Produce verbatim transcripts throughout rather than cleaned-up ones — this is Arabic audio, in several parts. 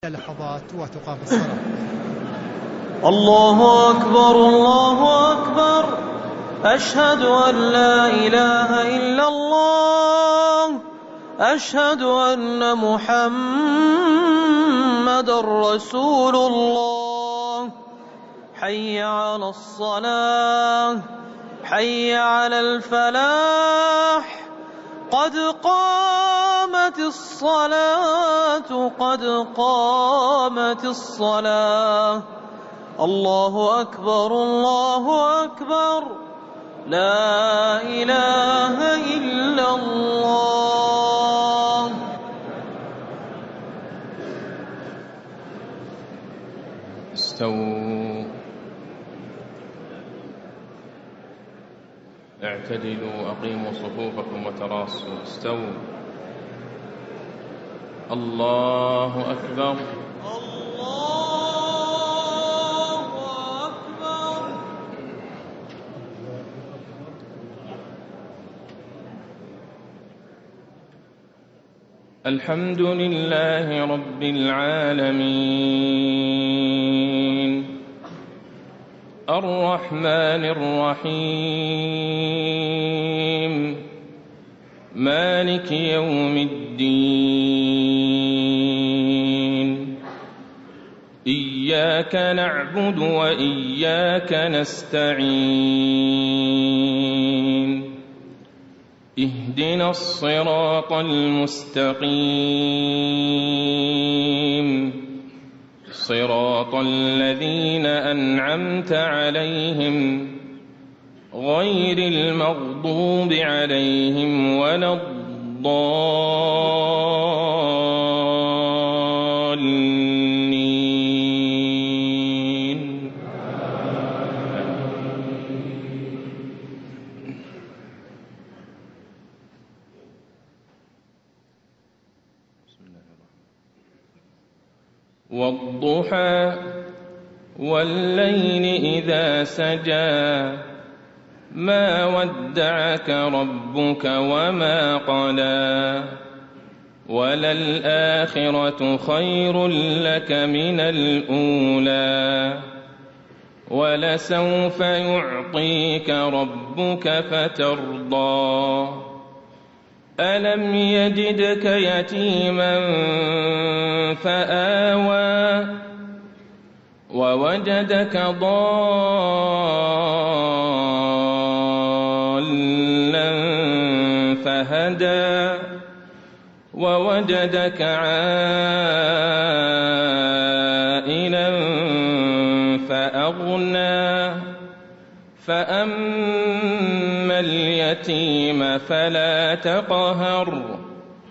لحظات وتقام الصلاة. الله أكبر الله أكبر، أشهد أن لا إله إلا الله، أشهد أن محمد رسول الله. حي على الصلاة، حي على الفلاح، قد قامت الصلاة، قد قامت الصلاة. الله أكبر الله أكبر، لا إله إلا الله. استووا، اعتدلوا، أقيموا صفوفكم وتراصوا. استووا. الله أكبر الله أكبر. الحمد لله رب العالمين، الرحمن الرحيم، مالك يوم الدين. إياك نعبد وإياك نستعين، اهدنا الصراط المستقيم، صراط الذين أنعمت عليهم غير المغضوب عليهم ولا الضالين. والضحى والليل إذا سجى، ما ودعك ربك وما قلى، وللآخرة خير لك من الأولى، ولسوف يعطيك ربك فترضى. ألم يجدك يتيما فآوى، ووجدك ضالا فهدى، ووجدك عائلا فأغنى. فأما اليتيم فلا تقهر،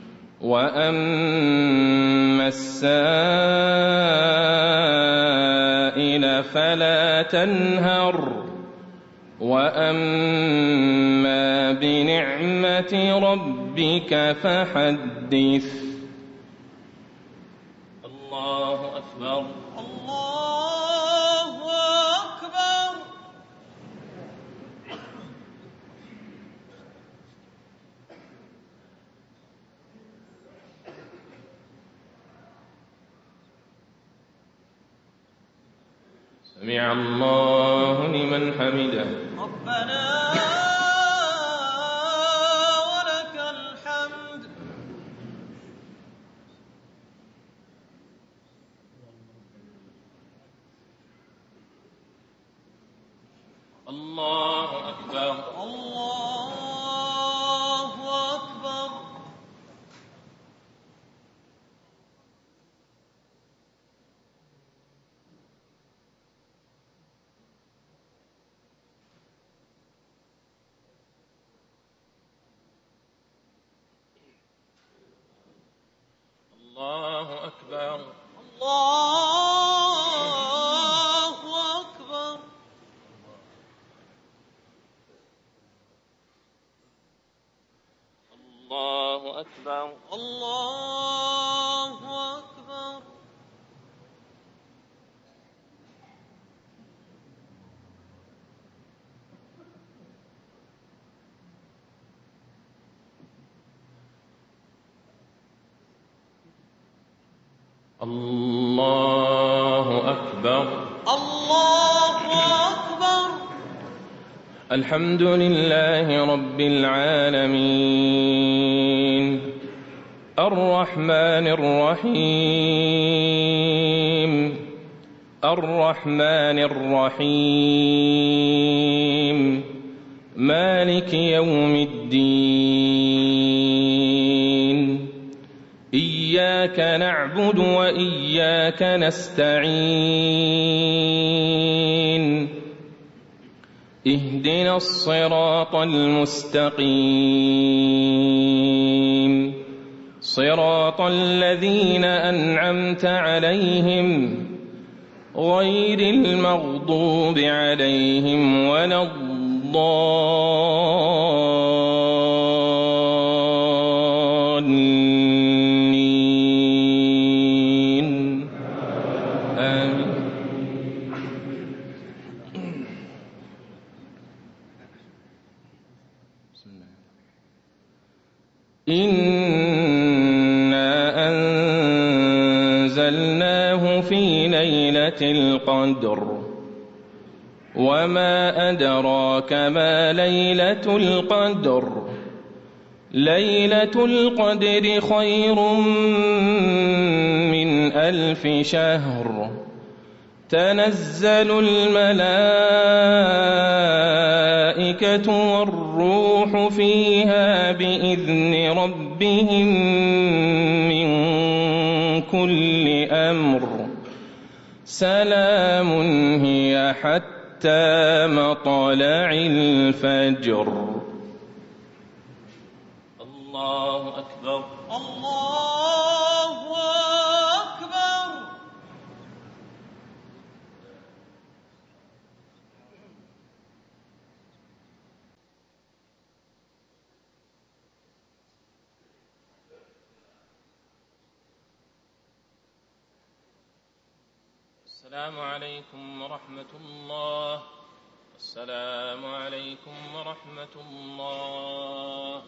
وأما السائل فلا تنهر، وأما بنعمة ربك فحدث. الله أكبر الله أكبر. سمع الله لمن حمده. ربنا ولك الحمد. الله أكبر الله أكبر. الله أكبر الله أكبر. الله أكبر الله أكبر. الله الله أكبر. الله أكبر. الحمد لله رب العالمين الرحمن الرحيم الرحمن الرحيم مالك يوم الدين إياك نعبد وإياك نستعين اهدنا الصراط المستقيم صراط الذين أنعمت عليهم غير المغضوب عليهم ولا الضالين آمين. إنا أنزلناه في ليلة القدر وما أدراك ما ليلة القدر ليلة القدر خير من ألف شهر تنزل الملائكة والروح فيها بإذن ربهم من كل أمر سلام هي حتى مطلع الفجر. الله أكبر. الله أكبر. السلام عليكم ورحمة الله. السلام عليكم ورحمة الله.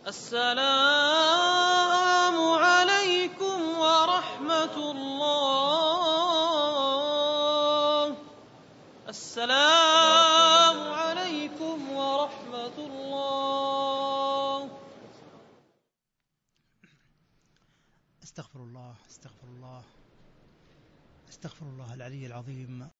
السلام عليكم ورحمة الله. السلام عليكم ورحمة الله. استغفر الله استغفر الله استغفر الله العلي العظيم